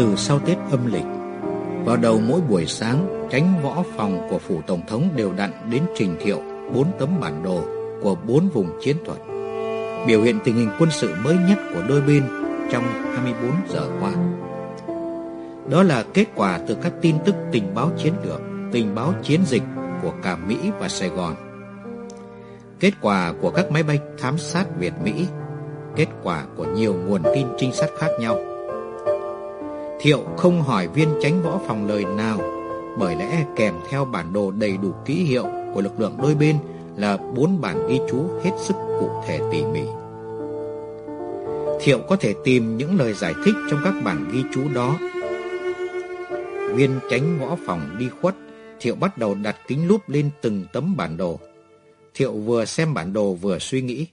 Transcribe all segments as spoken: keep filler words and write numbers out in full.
Từ sau Tết âm lịch, vào đầu mỗi buổi sáng, Chánh võ phòng của phủ tổng thống đều đặn đến trình Thiệu bốn tấm bản đồ của bốn vùng chiến thuật, biểu hiện tình hình quân sự mới nhất của đôi bên trong hai mươi bốn giờ qua. Đó là kết quả từ các tin tức tình báo chiến lược, tình báo chiến dịch của cả Mỹ và Sài Gòn, kết quả của các máy bay thám sát Việt-Mỹ, kết quả của nhiều nguồn tin trinh sát khác nhau. Thiệu không hỏi viên Chánh võ phòng lời nào, bởi lẽ kèm theo bản đồ đầy đủ ký hiệu của lực lượng đôi bên là bốn bản ghi chú hết sức cụ thể tỉ mỉ. Thiệu có thể tìm những lời giải thích trong các bản ghi chú đó. Viên Chánh võ phòng đi khuất, Thiệu bắt đầu đặt kính lúp lên từng tấm bản đồ. Thiệu vừa xem bản đồ vừa suy nghĩ.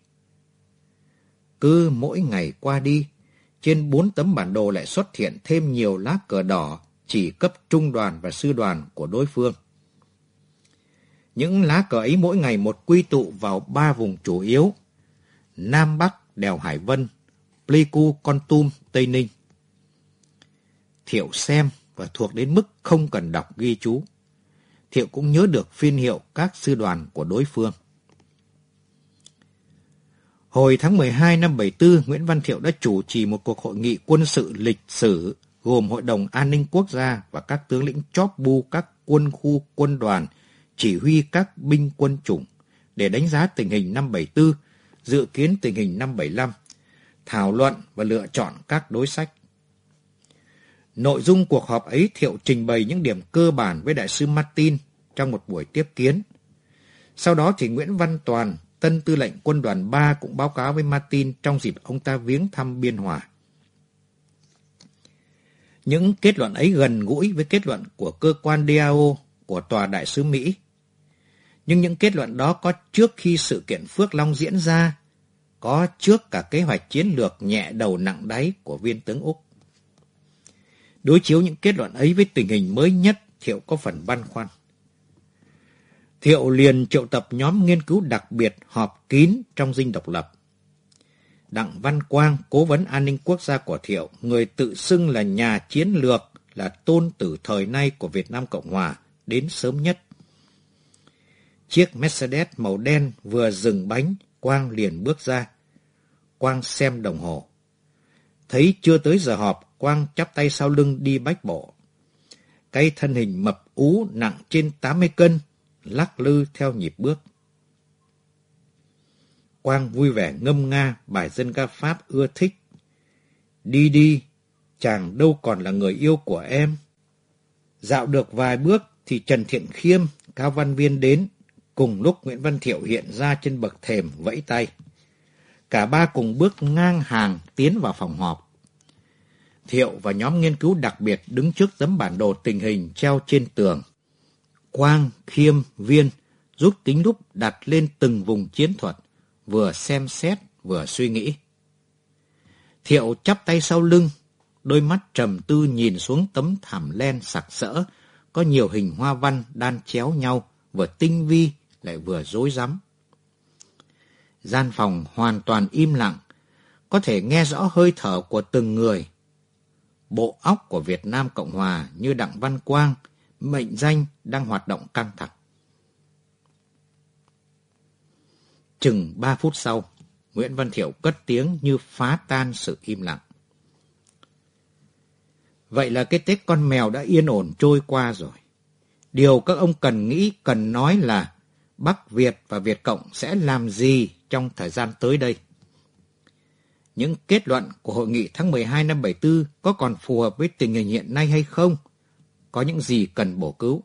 Cứ mỗi ngày qua đi, trên bốn tấm bản đồ lại xuất hiện thêm nhiều lá cờ đỏ chỉ cấp trung đoàn và sư đoàn của đối phương. Những lá cờ ấy mỗi ngày một quy tụ vào ba vùng chủ yếu: Nam Bắc đèo Hải Vân, Pleiku, Kon Tum, Tây Ninh. Thiệu xem và thuộc đến mức không cần đọc ghi chú. Thiệu cũng nhớ được phiên hiệu các sư đoàn của đối phương. Hồi tháng mười hai năm bảy mươi tư, Nguyễn Văn Thiệu đã chủ trì một cuộc hội nghị quân sự lịch sử gồm Hội đồng An ninh Quốc gia và các tướng lĩnh chóp bu các quân khu quân đoàn, chỉ huy các binh quân chủng để đánh giá tình hình năm bảy mươi tư, dự kiến tình hình năm bảy mươi lăm, thảo luận và lựa chọn các đối sách. Nội dung cuộc họp ấy, Thiệu trình bày những điểm cơ bản với đại sứ Martin trong một buổi tiếp kiến. Sau đó thì Nguyễn Văn Toàn, tân tư lệnh quân đoàn ba, cũng báo cáo với Martin trong dịp ông ta viếng thăm Biên Hòa. Những kết luận ấy gần gũi với kết luận của cơ quan đê a o của Tòa Đại sứ Mỹ. Nhưng những kết luận đó có trước khi sự kiện Phước Long diễn ra, có trước cả kế hoạch chiến lược nhẹ đầu nặng đáy của viên tướng Úc. Đối chiếu những kết luận ấy với tình hình mới nhất, Thiệu có phần băn khoăn. Thiệu liền triệu tập nhóm nghiên cứu đặc biệt họp kín trong Dinh Độc Lập. Đặng Văn Quang, cố vấn an ninh quốc gia của Thiệu, người tự xưng là nhà chiến lược, là tôn tử thời nay của Việt Nam Cộng Hòa, đến sớm nhất. Chiếc Mercedes màu đen vừa dừng bánh, Quang liền bước ra. Quang xem đồng hồ. Thấy chưa tới giờ họp, Quang chắp tay sau lưng đi bách bộ. Cái thân hình mập ú nặng trên tám mươi cân, lắc lư theo nhịp bước. Quang vui vẻ ngâm nga bài dân ca Pháp ưa thích. Đi đi, chàng đâu còn là người yêu của em. Dạo được vài bước thì Trần Thiện Khiêm, Cao Văn Viên đến. Cùng lúc Nguyễn Văn Thiệu hiện ra trên bậc thềm vẫy tay. Cả ba cùng bước ngang hàng tiến vào phòng họp. Thiệu và nhóm nghiên cứu đặc biệt đứng trước tấm bản đồ tình hình treo trên tường. Quang, Khiêm, Viên rút kính lúp đặt lên từng vùng chiến thuật, vừa xem xét vừa suy nghĩ. Thiệu chắp tay sau lưng, đôi mắt trầm tư nhìn xuống tấm thảm len sặc sỡ, có nhiều hình hoa văn đan chéo nhau, vừa tinh vi lại vừa rối rắm. Gian phòng hoàn toàn im lặng, có thể nghe rõ hơi thở của từng người. Bộ óc của Việt Nam Cộng Hòa như Đặng Văn Quang, mệnh danh đang hoạt động căng thẳng. Chừng ba phút sau, Nguyễn Văn Thiệu cất tiếng như phá tan sự im lặng. Vậy là cái Tết con mèo đã yên ổn trôi qua rồi. Điều các ông cần nghĩ, cần nói là Bắc Việt và Việt Cộng sẽ làm gì trong thời gian tới đây. Những kết luận của hội nghị tháng mười hai năm bảy mươi tư có còn phù hợp với tình hình hiện nay hay không? Có những gì cần bổ cứu?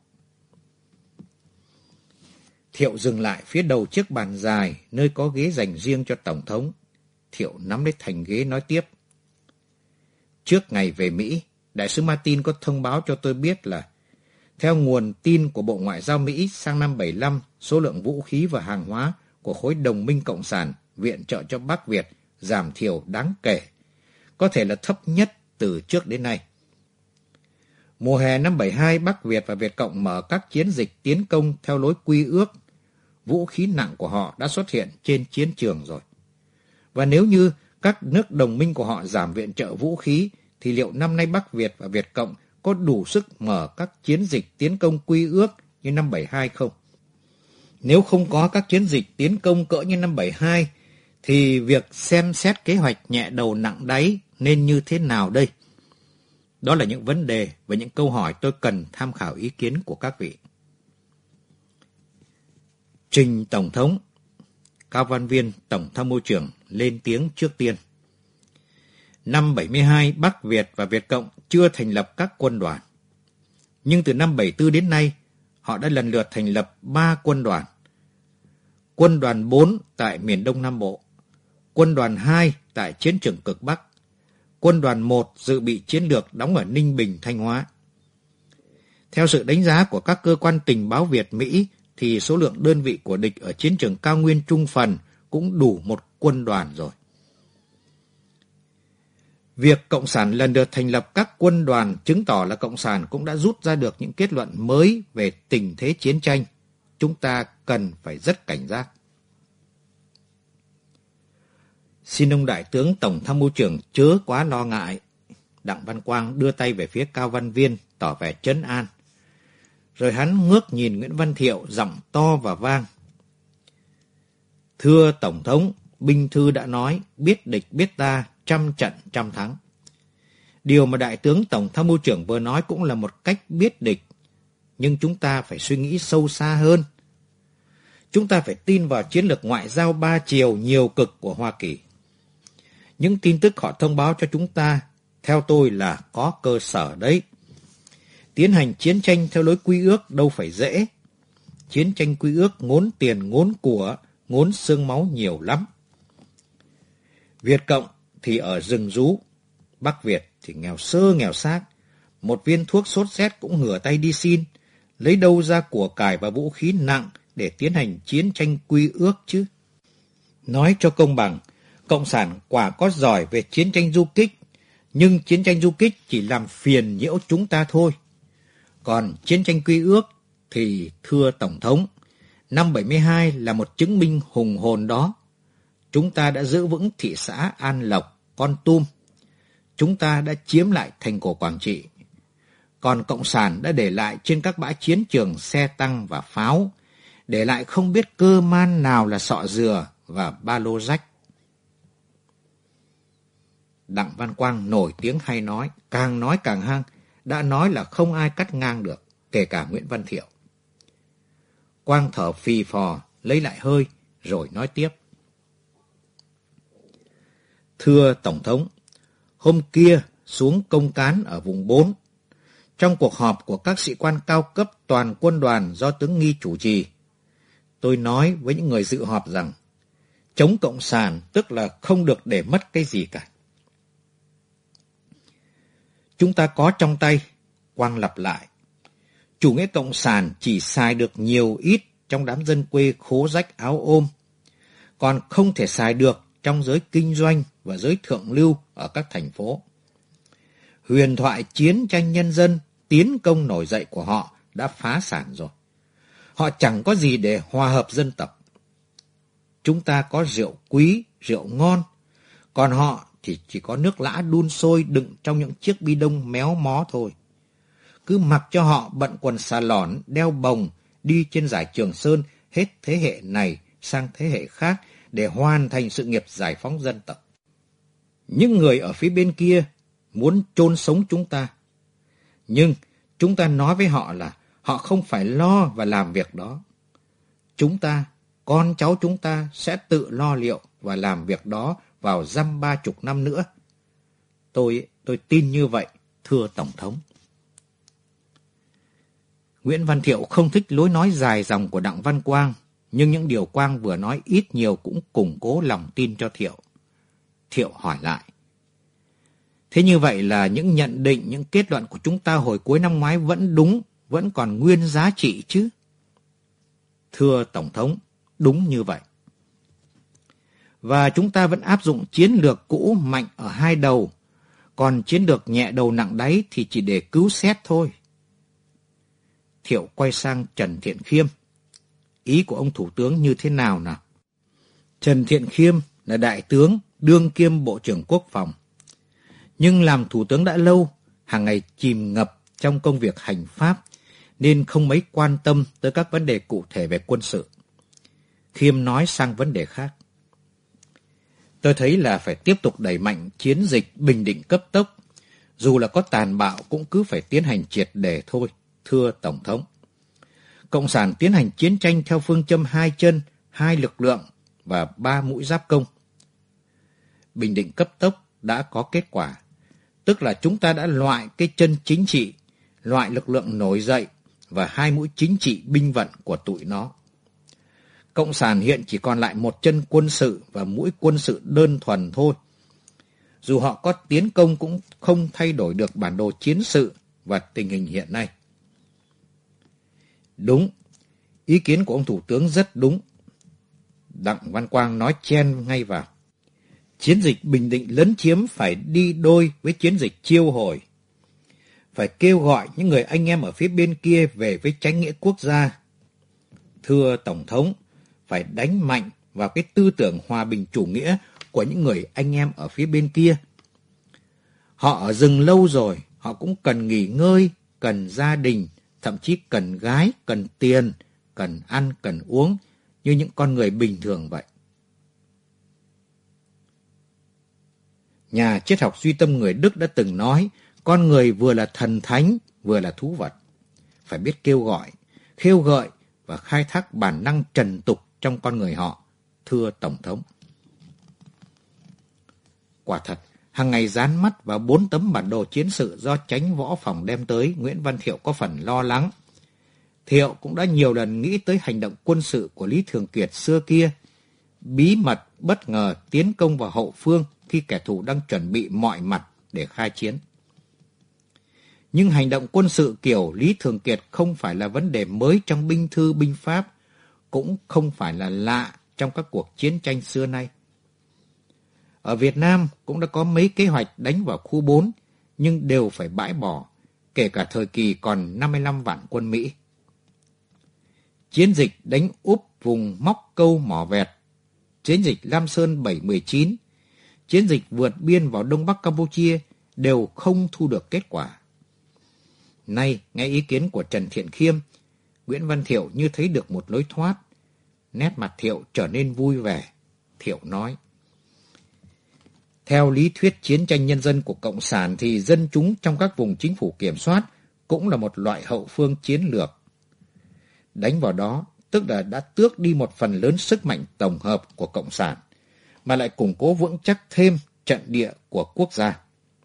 Thiệu dừng lại phía đầu chiếc bàn dài, nơi có ghế dành riêng cho Tổng thống. Thiệu nắm lấy thành ghế nói tiếp. Trước ngày về Mỹ, Đại sứ Martin có thông báo cho tôi biết là theo nguồn tin của Bộ Ngoại giao Mỹ, sang năm bảy mươi lăm, số lượng vũ khí và hàng hóa của khối đồng minh Cộng sản viện trợ cho Bắc Việt giảm thiểu đáng kể, có thể là thấp nhất từ trước đến nay. Mùa hè năm bảy mươi hai, Bắc Việt và Việt Cộng mở các chiến dịch tiến công theo lối quy ước. Vũ khí nặng của họ đã xuất hiện trên chiến trường rồi. Và nếu như các nước đồng minh của họ giảm viện trợ vũ khí, thì liệu năm nay Bắc Việt và Việt Cộng có đủ sức mở các chiến dịch tiến công quy ước như năm bảy hai không? Nếu không có các chiến dịch tiến công cỡ như năm bảy hai, thì việc xem xét kế hoạch nhẹ đầu nặng đáy nên như thế nào đây? Đó là những vấn đề và những câu hỏi tôi cần tham khảo ý kiến của các vị. Trình Tổng thống. Cao Văn Viên, Tổng tham mưu trưởng, lên tiếng trước tiên. Năm bảy mươi hai, Bắc Việt và Việt Cộng chưa thành lập các quân đoàn. Nhưng từ năm bảy mươi tư đến nay, họ đã lần lượt thành lập ba quân đoàn. Quân đoàn bốn tại miền Đông Nam Bộ, Quân đoàn hai tại chiến trường cực Bắc, Quân đoàn một dự bị chiến lược đóng ở Ninh Bình, Thanh Hóa. Theo sự đánh giá của các cơ quan tình báo Việt-Mỹ, thì số lượng đơn vị của địch ở chiến trường cao nguyên Trung Phần cũng đủ một quân đoàn rồi. Việc Cộng sản lần lượt thành lập các quân đoàn chứng tỏ là Cộng sản cũng đã rút ra được những kết luận mới về tình thế chiến tranh. Chúng ta cần phải rất cảnh giác. Xin ông Đại tướng Tổng tham mưu trưởng chớ quá lo ngại. Đặng Văn Quang đưa tay về phía Cao Văn Viên, tỏ vẻ trấn an. Rồi hắn ngước nhìn Nguyễn Văn Thiệu, giọng to và vang. Thưa Tổng thống, binh thư đã nói, biết địch biết ta, trăm trận trăm thắng. Điều mà Đại tướng Tổng tham mưu trưởng vừa nói cũng là một cách biết địch. Nhưng chúng ta phải suy nghĩ sâu xa hơn. Chúng ta phải tin vào chiến lược ngoại giao ba chiều nhiều cực của Hoa Kỳ. Những tin tức họ thông báo cho chúng ta, theo tôi là có cơ sở đấy. Tiến hành chiến tranh theo lối quy ước đâu phải dễ. Chiến tranh quy ước ngốn tiền ngốn của, ngốn xương máu nhiều lắm. Việt Cộng thì ở rừng rú, Bắc Việt thì nghèo sơ nghèo xác. Một viên thuốc sốt rét cũng ngửa tay đi xin, lấy đâu ra của cải và vũ khí nặng để tiến hành chiến tranh quy ước chứ. Nói cho công bằng, Cộng sản quả có giỏi về chiến tranh du kích, nhưng chiến tranh du kích chỉ làm phiền nhiễu chúng ta thôi. Còn chiến tranh quy ước thì thưa Tổng thống, năm bảy mươi hai là một chứng minh hùng hồn đó. Chúng ta đã giữ vững thị xã An Lộc, Kon Tum. Chúng ta đã chiếm lại thành cổ Quảng Trị. Còn Cộng sản đã để lại trên các bãi chiến trường xe tăng và pháo, để lại không biết cơ man nào là sọ dừa và ba lô rách. Đặng Văn Quang nổi tiếng hay nói, càng nói càng hăng, đã nói là không ai cắt ngang được, kể cả Nguyễn Văn Thiệu. Quang thở phì phò, lấy lại hơi, rồi nói tiếp. Thưa Tổng thống, hôm kia xuống công cán ở vùng bốn. Trong cuộc họp của các sĩ quan cao cấp toàn quân đoàn do tướng Nghi chủ trì, tôi nói với những người dự họp rằng chống Cộng sản tức là không được để mất cái gì cả. Chúng ta có trong tay, Quang lặp lại, chủ nghĩa Cộng sản chỉ xài được nhiều ít trong đám dân quê khố rách áo ôm, còn không thể xài được trong giới kinh doanh và giới thượng lưu ở các thành phố. Huyền thoại chiến tranh nhân dân, tiến công nổi dậy của họ đã phá sản rồi. Họ chẳng có gì để hòa hợp dân tộc. Chúng ta có rượu quý, rượu ngon, còn họ thì chỉ có nước lã đun sôi đựng trong những chiếc bi đông méo mó thôi. Cứ mặc cho họ bận quần xà lỏn, đeo bồng, đi trên dải Trường Sơn hết thế hệ này sang thế hệ khác để hoàn thành sự nghiệp giải phóng dân tộc. Những người ở phía bên kia muốn chôn sống chúng ta. Nhưng chúng ta nói với họ là họ không phải lo và làm việc đó. Chúng ta, con cháu chúng ta sẽ tự lo liệu và làm việc đó vào dăm ba chục năm nữa. Tôi, tôi tin như vậy, thưa Tổng thống. Nguyễn Văn Thiệu không thích lối nói dài dòng của Đặng Văn Quang, nhưng những điều Quang vừa nói ít nhiều cũng củng cố lòng tin cho Thiệu. Thiệu hỏi lại. Thế như vậy là những nhận định, những kết luận của chúng ta hồi cuối năm ngoái vẫn đúng, vẫn còn nguyên giá trị chứ? Thưa Tổng thống, đúng như vậy. Và chúng ta vẫn áp dụng chiến lược cũ mạnh ở hai đầu, còn chiến lược nhẹ đầu nặng đáy thì chỉ để cứu xét thôi. Thiệu quay sang Trần Thiện Khiêm. Ý của ông Thủ tướng như thế nào nào? Trần Thiện Khiêm là đại tướng, đương kiêm Bộ trưởng Quốc phòng. Nhưng làm thủ tướng đã lâu, hàng ngày chìm ngập trong công việc hành pháp, nên không mấy quan tâm tới các vấn đề cụ thể về quân sự. Khiêm nói sang vấn đề khác. Tôi thấy là phải tiếp tục đẩy mạnh chiến dịch bình định cấp tốc, dù là có tàn bạo cũng cứ phải tiến hành triệt để thôi, thưa Tổng thống. Cộng sản tiến hành chiến tranh theo phương châm hai chân, hai lực lượng và ba mũi giáp công. Bình định cấp tốc đã có kết quả, tức là chúng ta đã loại cái chân chính trị, loại lực lượng nổi dậy và hai mũi chính trị binh vận của tụi nó. Cộng sản hiện chỉ còn lại một chân quân sự và mũi quân sự đơn thuần thôi. Dù họ có tiến công cũng không thay đổi được bản đồ chiến sự và tình hình hiện nay. Đúng, ý kiến của ông Thủ tướng rất đúng. Đặng Văn Quang nói chen ngay vào. Chiến dịch bình định lấn chiếm phải đi đôi với chiến dịch chiêu hồi. Phải kêu gọi những người anh em ở phía bên kia về với chánh nghĩa quốc gia. Thưa Tổng thống, phải đánh mạnh vào cái tư tưởng hòa bình chủ nghĩa của những người anh em ở phía bên kia. Họ ở rừng lâu rồi, họ cũng cần nghỉ ngơi, cần gia đình, thậm chí cần gái, cần tiền, cần ăn, cần uống, như những con người bình thường vậy. Nhà triết học duy tâm người Đức đã từng nói, con người vừa là thần thánh, vừa là thú vật. Phải biết kêu gọi, khêu gợi và khai thác bản năng trần tục trong con người họ, thưa Tổng thống. Quả thật, hàng ngày dán mắt vào bốn tấm bản đồ chiến sự do Chánh Võ Phòng đem tới, Nguyễn Văn Thiệu có phần lo lắng. Thiệu cũng đã nhiều lần nghĩ tới hành động quân sự của Lý Thường Kiệt xưa kia, bí mật, bất ngờ tiến công vào hậu phương khi kẻ thù đang chuẩn bị mọi mặt để khai chiến. Nhưng hành động quân sự kiểu Lý Thường Kiệt không phải là vấn đề mới trong binh thư binh pháp, cũng không phải là lạ trong các cuộc chiến tranh xưa nay. Ở Việt Nam cũng đã có mấy kế hoạch đánh vào khu bốn, nhưng đều phải bãi bỏ, kể cả thời kỳ còn năm mươi lăm vạn quân Mỹ. Chiến dịch đánh úp vùng Móc Câu Mỏ Vẹt, chiến dịch Lam Sơn bảy mười chín, chiến dịch vượt biên vào Đông Bắc Campuchia đều không thu được kết quả. Nay, nghe ý kiến của Trần Thiện Khiêm, Nguyễn Văn Thiệu như thấy được một lối thoát. Nét mặt Thiệu trở nên vui vẻ. Thiệu nói, theo lý thuyết chiến tranh nhân dân của Cộng sản thì dân chúng trong các vùng chính phủ kiểm soát cũng là một loại hậu phương chiến lược. Đánh vào đó, tức là đã tước đi một phần lớn sức mạnh tổng hợp của Cộng sản, mà lại củng cố vững chắc thêm trận địa của quốc gia.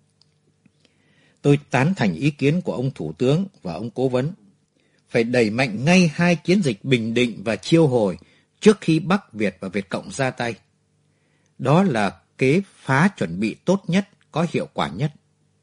Tôi tán thành ý kiến của ông Thủ tướng và ông Cố vấn. Phải đẩy mạnh ngay hai chiến dịch Bình Định và Chiêu Hồi trước khi Bắc Việt và Việt Cộng ra tay. Đó là kế phá chuẩn bị tốt nhất, có hiệu quả nhất.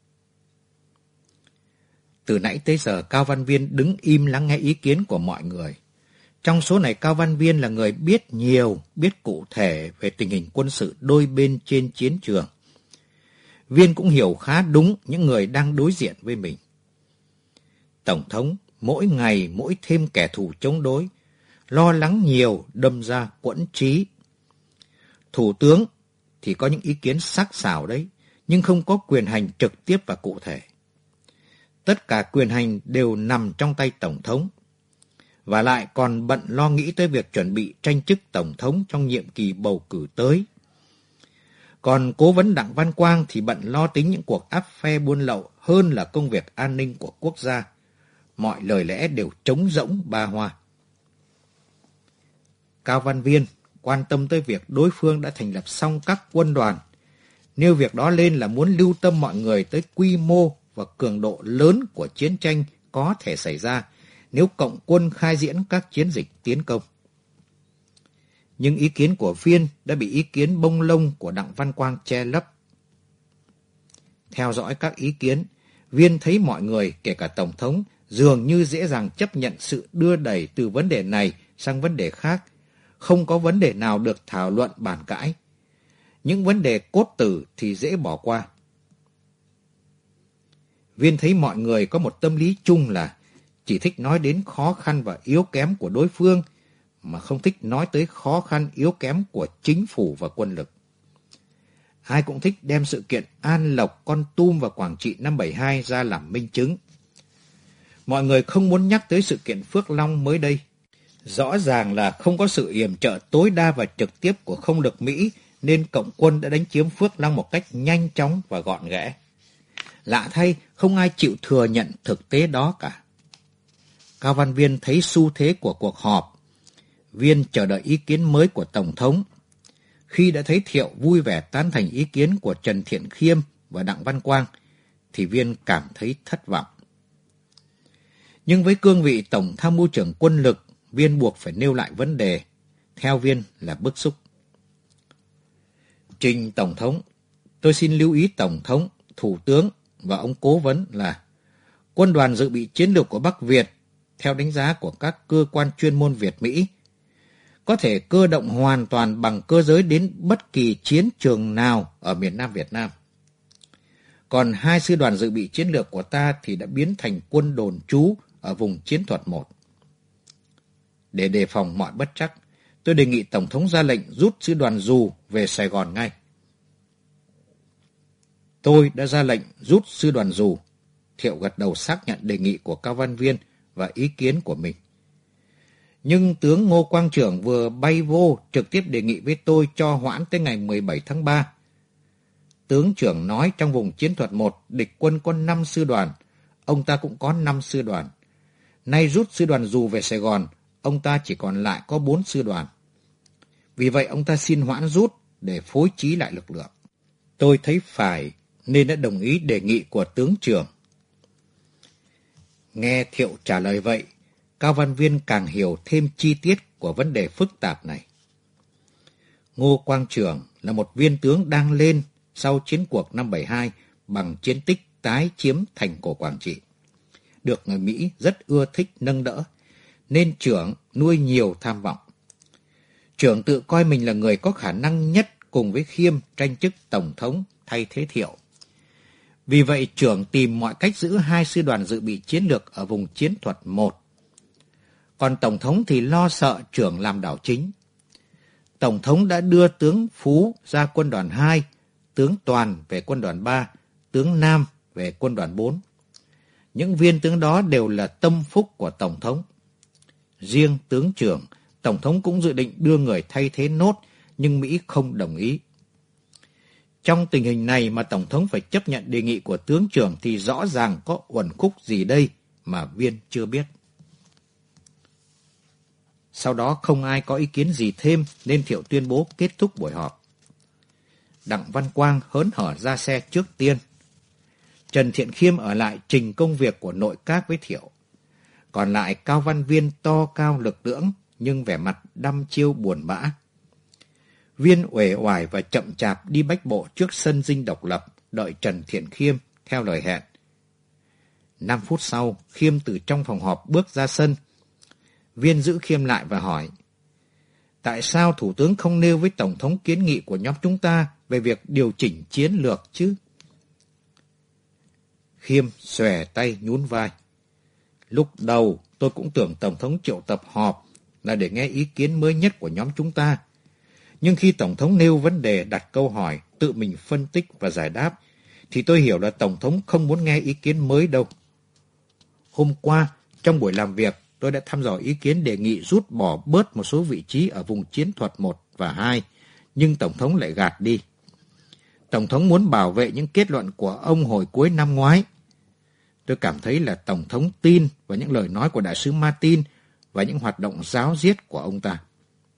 Từ nãy tới giờ Cao Văn Viên đứng im lắng nghe ý kiến của mọi người. Trong số này Cao Văn Viên là người biết nhiều, biết cụ thể về tình hình quân sự đôi bên trên chiến trường. Viên cũng hiểu khá đúng những người đang đối diện với mình. Tổng thống mỗi ngày mỗi thêm kẻ thù chống đối, lo lắng nhiều đâm ra quẫn trí. Thủ tướng thì có những ý kiến sắc sảo đấy, nhưng không có quyền hành trực tiếp và cụ thể. Tất cả quyền hành đều nằm trong tay Tổng thống, và lại còn bận lo nghĩ tới việc chuẩn bị tranh chức Tổng thống trong nhiệm kỳ bầu cử tới. Còn Cố vấn Đặng Văn Quang thì bận lo tính những cuộc áp phe buôn lậu hơn là công việc an ninh của quốc gia. Mọi lời lẽ đều trống rỗng ba hoa. Cao Văn Viên quan tâm tới việc đối phương đã thành lập xong các quân đoàn, nêu việc đó lên là muốn lưu tâm mọi người tới quy mô và cường độ lớn của chiến tranh có thể xảy ra nếu cộng quân khai diễn các chiến dịch tiến công. Nhưng ý kiến của Viên đã bị ý kiến bông lông của Đặng Văn Quang che lấp. Theo dõi các ý kiến, Viên thấy mọi người, kể cả Tổng thống, dường như dễ dàng chấp nhận sự đưa đẩy từ vấn đề này sang vấn đề khác, không có vấn đề nào được thảo luận bàn cãi. Những vấn đề cốt tử thì dễ bỏ qua. Viên thấy mọi người có một tâm lý chung là chỉ thích nói đến khó khăn và yếu kém của đối phương, mà không thích nói tới khó khăn yếu kém của chính phủ và quân lực. Ai cũng thích đem sự kiện An Lộc, Kon Tum và Quảng Trị năm bảy hai ra làm minh chứng. Mọi người không muốn nhắc tới sự kiện Phước Long mới đây. Rõ ràng là không có sự yểm trợ tối đa và trực tiếp của không lực Mỹ, nên Cộng quân đã đánh chiếm Phước Long một cách nhanh chóng và gọn ghẽ. Lạ thay, không ai chịu thừa nhận thực tế đó cả. Cao Văn Viên thấy xu thế của cuộc họp. Viên chờ đợi ý kiến mới của Tổng thống. Khi đã thấy Thiệu vui vẻ tán thành ý kiến của Trần Thiện Khiêm và Đặng Văn Quang, thì Viên cảm thấy thất vọng. Nhưng với cương vị Tổng Tham mưu trưởng quân lực, Viên buộc phải nêu lại vấn đề. Theo Viên là bức xúc. Trình Tổng thống, tôi xin lưu ý Tổng thống, Thủ tướng và ông Cố vấn là quân đoàn dự bị chiến lược của Bắc Việt, theo đánh giá của các cơ quan chuyên môn Việt-Mỹ, có thể cơ động hoàn toàn bằng cơ giới đến bất kỳ chiến trường nào ở miền Nam Việt Nam. Còn hai sư đoàn dự bị chiến lược của ta thì đã biến thành quân đồn trú ở vùng chiến thuật một. Để đề phòng mọi bất trắc, tôi đề nghị Tổng thống ra lệnh rút sư đoàn dù về Sài Gòn ngay. Tôi đã ra lệnh rút sư đoàn dù. Thiệu gật đầu xác nhận đề nghị của Cao Văn Viên và ý kiến của mình. Nhưng tướng Ngô Quang Trưởng vừa bay vô trực tiếp đề nghị với tôi cho hoãn tới ngày mười bảy tháng ba. Tướng trưởng nói trong vùng chiến thuật một, địch quân có năm sư đoàn, ông ta cũng có năm sư đoàn. Nay rút sư đoàn dù về Sài Gòn, ông ta chỉ còn lại có bốn sư đoàn. Vì vậy ông ta xin hoãn rút để phối trí lại lực lượng. Tôi thấy phải nên đã đồng ý đề nghị của tướng trưởng. Nghe Thiệu trả lời vậy, Cao Văn Viên càng hiểu thêm chi tiết của vấn đề phức tạp này. Ngô Quang Trưởng là một viên tướng đang lên sau chiến cuộc năm bảy hai bằng chiến tích tái chiếm thành cổ Quảng Trị. Được người Mỹ rất ưa thích nâng đỡ, nên Trưởng nuôi nhiều tham vọng. Trưởng tự coi mình là người có khả năng nhất cùng với Khiêm tranh chức Tổng thống thay thế Thiệu. Vì vậy Trưởng tìm mọi cách giữ hai sư đoàn dự bị chiến lược ở vùng chiến thuật một. Còn Tổng thống thì lo sợ Trưởng làm đảo chính. Tổng thống đã đưa tướng Phú ra quân đoàn hai, tướng Toàn về quân đoàn ba, tướng Nam về quân đoàn bốn. Những viên tướng đó đều là tâm phúc của Tổng thống. Riêng tướng Trưởng, Tổng thống cũng dự định đưa người thay thế nốt, nhưng Mỹ không đồng ý. Trong tình hình này mà Tổng thống phải chấp nhận đề nghị của tướng Trưởng thì rõ ràng có uẩn khúc gì đây mà Viên chưa biết. Sau đó không ai có ý kiến gì thêm nên Thiệu tuyên bố kết thúc buổi họp. Đặng Văn Quang hớn hở ra xe trước tiên. Trần Thiện Khiêm ở lại trình công việc của nội các với Thiệu. Còn lại Cao Văn Viên to cao lực lưỡng nhưng vẻ mặt đăm chiêu buồn bã. Viên uể oải và chậm chạp đi bách bộ trước sân dinh độc lập, đợi Trần Thiện Khiêm theo lời hẹn. Năm phút sau, Khiêm từ trong phòng họp bước ra sân. Viên giữ Khiêm lại và hỏi, tại sao Thủ tướng không nêu với Tổng thống kiến nghị của nhóm chúng ta về việc điều chỉnh chiến lược chứ? Khiêm xòe tay nhún vai. Lúc đầu tôi cũng tưởng Tổng thống triệu tập họp là để nghe ý kiến mới nhất của nhóm chúng ta. Nhưng khi Tổng thống nêu vấn đề, đặt câu hỏi, tự mình phân tích và giải đáp, thì tôi hiểu là Tổng thống không muốn nghe ý kiến mới đâu. Hôm qua, trong buổi làm việc, tôi đã thăm dò ý kiến đề nghị rút bỏ bớt một số vị trí ở vùng chiến thuật một và hai, nhưng Tổng thống lại gạt đi. Tổng thống muốn bảo vệ những kết luận của ông hồi cuối năm ngoái. Tôi cảm thấy là Tổng thống tin vào những lời nói của Đại sứ Martin và những hoạt động ráo riết của ông ta.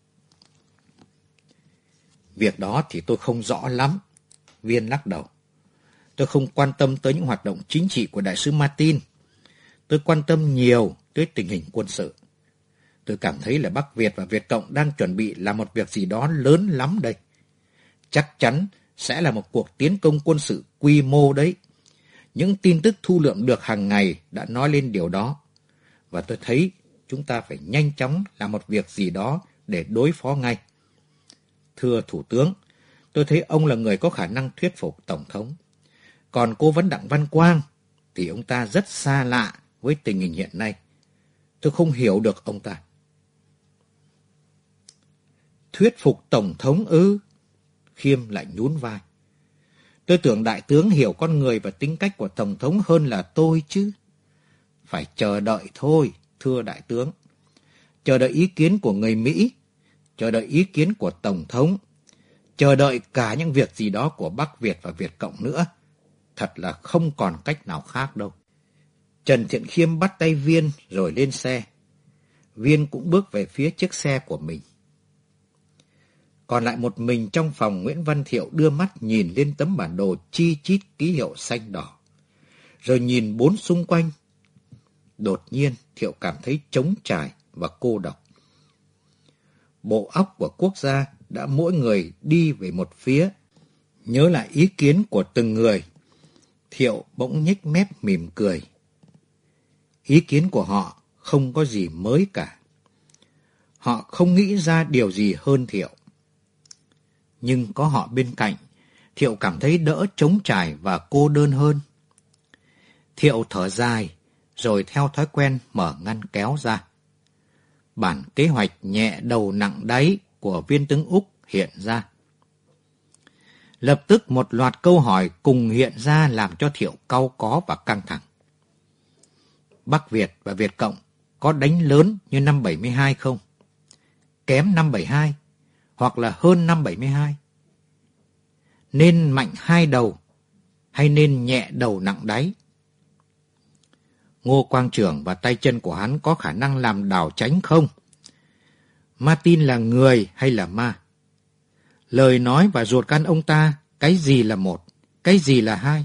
Việc đó thì tôi không rõ lắm. Viên lắc đầu. Tôi không quan tâm tới những hoạt động chính trị của Đại sứ Martin. Tôi quan tâm nhiều tới tình hình quân sự. Tôi cảm thấy là Bắc Việt và Việt Cộng đang chuẩn bị làm một việc gì đó lớn lắm đây. Chắc chắn sẽ là một cuộc tiến công quân sự quy mô đấy. Những tin tức thu lượm được hàng ngày đã nói lên điều đó. Và tôi thấy chúng ta phải nhanh chóng làm một việc gì đó để đối phó ngay. Thưa Thủ tướng, tôi thấy ông là người có khả năng thuyết phục Tổng thống. Còn cố vấn Đặng Văn Quang thì ông ta rất xa lạ với tình hình hiện nay. Tôi không hiểu được ông ta. Thuyết phục Tổng thống ư? Khiêm lại nhún vai. Tôi tưởng đại tướng hiểu con người và tính cách của Tổng thống hơn là tôi chứ. Phải chờ đợi thôi, thưa đại tướng. Chờ đợi ý kiến của người Mỹ, chờ đợi ý kiến của Tổng thống, chờ đợi cả những việc gì đó của Bắc Việt và Việt Cộng nữa. Thật là không còn cách nào khác đâu. Trần Thiện Khiêm bắt tay Viên rồi lên xe. Viên cũng bước về phía chiếc xe của mình. Còn lại một mình trong phòng, Nguyễn Văn Thiệu đưa mắt nhìn lên tấm bản đồ chi chít ký hiệu xanh đỏ. Rồi nhìn bốn xung quanh. Đột nhiên Thiệu cảm thấy trống trải và cô độc. Bộ óc của quốc gia đã mỗi người đi về một phía. Nhớ lại ý kiến của từng người, Thiệu bỗng nhếch mép mỉm cười. Ý kiến của họ không có gì mới cả. Họ không nghĩ ra điều gì hơn Thiệu. Nhưng có họ bên cạnh, Thiệu cảm thấy đỡ trống trải và cô đơn hơn. Thiệu thở dài, rồi theo thói quen mở ngăn kéo ra. Bản kế hoạch nhẹ đầu nặng đáy của viên tướng Úc hiện ra. Lập tức một loạt câu hỏi cùng hiện ra làm cho Thiệu cau có và căng thẳng. Bắc Việt và Việt Cộng có đánh lớn như năm bảy mươi hai không? Kém năm bảy mươi hai hoặc là hơn năm bảy mươi hai? Nên mạnh hai đầu hay nên nhẹ đầu nặng đáy? Ngô Quang Trưởng và tay chân của hắn có khả năng làm đảo chánh không? Martin là người hay là ma? Lời nói và ruột gan ông ta, cái gì là một, cái gì là hai?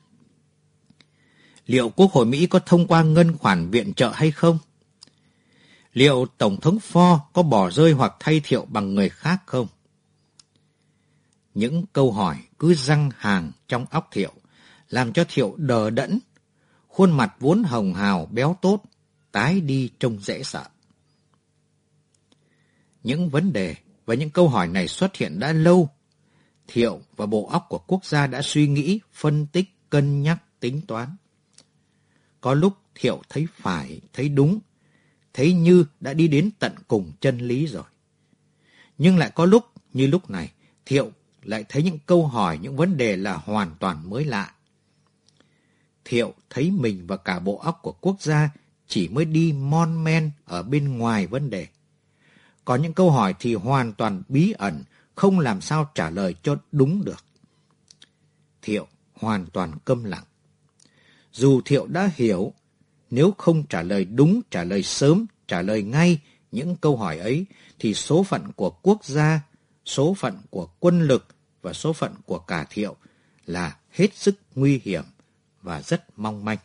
Liệu Quốc hội Mỹ có thông qua ngân khoản viện trợ hay không? Liệu Tổng thống Ford có bỏ rơi hoặc thay Thiệu bằng người khác không? Những câu hỏi cứ giăng hàng trong óc Thiệu, làm cho Thiệu đờ đẫn, khuôn mặt vốn hồng hào béo tốt, tái đi trông dễ sợ. Những vấn đề và những câu hỏi này xuất hiện đã lâu. Thiệu và bộ óc của quốc gia đã suy nghĩ, phân tích, cân nhắc, tính toán. Có lúc Thiệu thấy phải, thấy đúng, thấy như đã đi đến tận cùng chân lý rồi. Nhưng lại có lúc, như lúc này, Thiệu lại thấy những câu hỏi, những vấn đề là hoàn toàn mới lạ. Thiệu thấy mình và cả bộ óc của quốc gia chỉ mới đi mon men ở bên ngoài vấn đề. Còn những câu hỏi thì hoàn toàn bí ẩn, không làm sao trả lời cho đúng được. Thiệu hoàn toàn câm lặng. Dù Thiệu đã hiểu, nếu không trả lời đúng, trả lời sớm, trả lời ngay những câu hỏi ấy, thì số phận của quốc gia, số phận của quân lực và số phận của cả Thiệu là hết sức nguy hiểm và rất mong manh.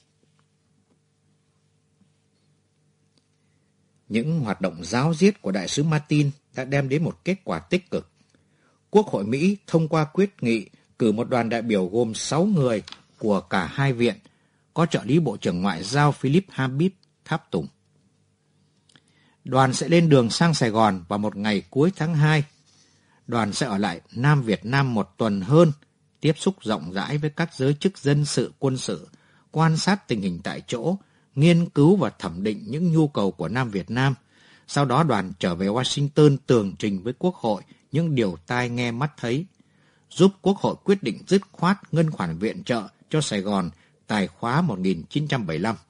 Những hoạt động ráo riết của đại sứ Martin đã đem đến một kết quả tích cực. Quốc hội Mỹ thông qua quyết nghị cử một đoàn đại biểu gồm sáu người của cả hai viện, có trợ lý Bộ trưởng Ngoại giao Philip Habib tháp tùng. Đoàn sẽ lên đường sang Sài Gòn vào một ngày cuối tháng hai. Đoàn sẽ ở lại Nam Việt Nam một tuần hơn, tiếp xúc rộng rãi với các giới chức dân sự, quân sự, quan sát tình hình tại chỗ, nghiên cứu và thẩm định những nhu cầu của Nam Việt Nam. Sau đó đoàn trở về Washington tường trình với Quốc hội những điều tai nghe mắt thấy, giúp Quốc hội quyết định dứt khoát ngân khoản viện trợ cho Sài Gòn tài khóa một nghìn chín trăm bảy mươi lăm.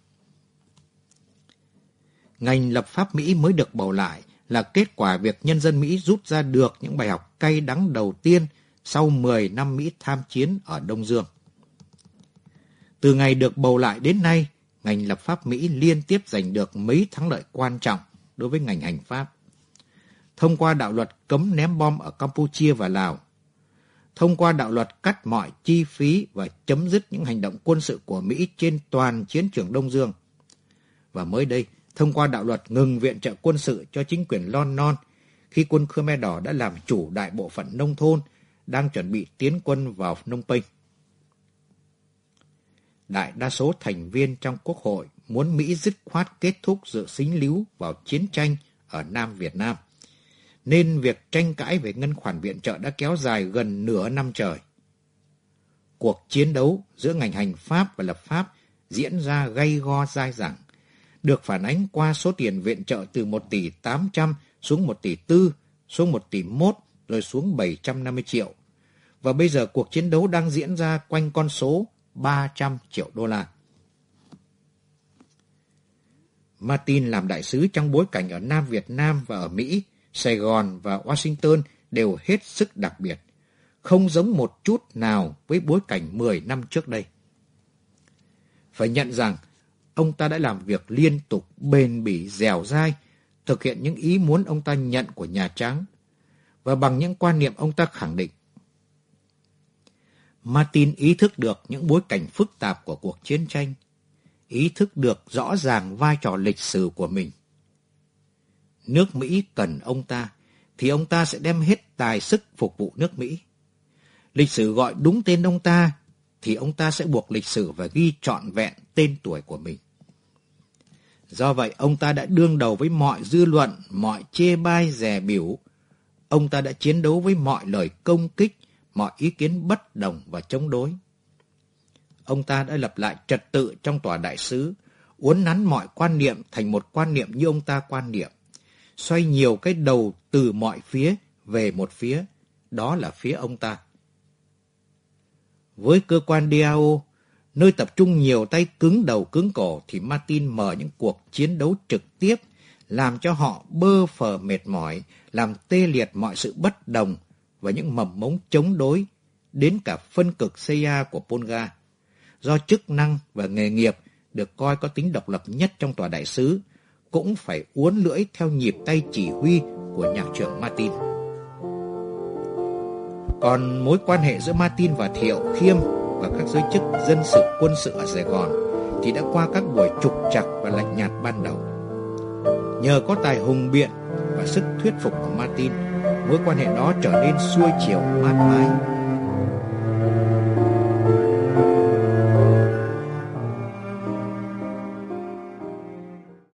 Ngành lập pháp Mỹ mới được bầu lại là kết quả việc nhân dân Mỹ rút ra được những bài học cay đắng đầu tiên sau mười năm Mỹ tham chiến ở Đông Dương. Từ ngày được bầu lại đến nay, ngành lập pháp Mỹ liên tiếp giành được mấy thắng lợi quan trọng đối với ngành hành pháp. Thông qua đạo luật cấm ném bom ở Campuchia và Lào, thông qua đạo luật cắt mọi chi phí và chấm dứt những hành động quân sự của Mỹ trên toàn chiến trường Đông Dương. Và mới đây, thông qua đạo luật ngừng viện trợ quân sự cho chính quyền Lon Non khi quân Khmer Đỏ đã làm chủ đại bộ phận nông thôn đang chuẩn bị tiến quân vào Phnom Penh. Đại đa số thành viên trong Quốc hội muốn Mỹ dứt khoát kết thúc sự dính líu vào chiến tranh ở Nam Việt Nam, nên việc tranh cãi về ngân khoản viện trợ đã kéo dài gần nửa năm trời. Cuộc chiến đấu giữa ngành hành pháp và lập pháp diễn ra gay go dai dẳng, được phản ánh qua số tiền viện trợ từ một tỷ tám trăm xuống một tỷ tư, xuống một tỷ mốt, rồi xuống bảy trăm năm mươi triệu, và bây giờ cuộc chiến đấu đang diễn ra quanh con số ba trăm triệu đô la. Martin làm đại sứ trong bối cảnh ở Nam Việt Nam và ở Mỹ, Sài Gòn và Washington đều hết sức đặc biệt, không giống một chút nào với bối cảnh mười năm trước đây. Phải nhận rằng, ông ta đã làm việc liên tục, bền bỉ, dẻo dai, thực hiện những ý muốn ông ta nhận của Nhà Trắng, và bằng những quan niệm ông ta khẳng định. Martin ý thức được những bối cảnh phức tạp của cuộc chiến tranh, ý thức được rõ ràng vai trò lịch sử của mình. Nước Mỹ cần ông ta, thì ông ta sẽ đem hết tài sức phục vụ nước Mỹ. Lịch sử gọi đúng tên ông ta, thì ông ta sẽ buộc lịch sử phải ghi trọn vẹn tên tuổi của mình. Do vậy, ông ta đã đương đầu với mọi dư luận, mọi chê bai dè bỉu. Ông ta đã chiến đấu với mọi lời công kích, mọi ý kiến bất đồng và chống đối. Ông ta đã lập lại trật tự trong tòa đại sứ, uốn nắn mọi quan niệm thành một quan niệm như ông ta quan niệm, xoay nhiều cái đầu từ mọi phía về một phía, đó là phía ông ta. Với cơ quan đê a o, nơi tập trung nhiều tay cứng đầu cứng cổ, thì Martin mở những cuộc chiến đấu trực tiếp, làm cho họ bơ phờ mệt mỏi, làm tê liệt mọi sự bất đồng và những mầm mống chống đối, đến cả phân cực xê i a của Polga, do chức năng và nghề nghiệp được coi có tính độc lập nhất trong tòa đại sứ, cũng phải uốn lưỡi theo nhịp tay chỉ huy của nhạc trưởng Martin. Còn mối quan hệ giữa Martin và Thiệu Khiêm và các giới chức dân sự quân sự ở Sài Gòn thì đã qua các buổi trục trặc và lạnh nhạt ban đầu. Nhờ có tài hùng biện và sức thuyết phục của Martin, mối quan hệ đó trở nên xuôi chiều mát mái.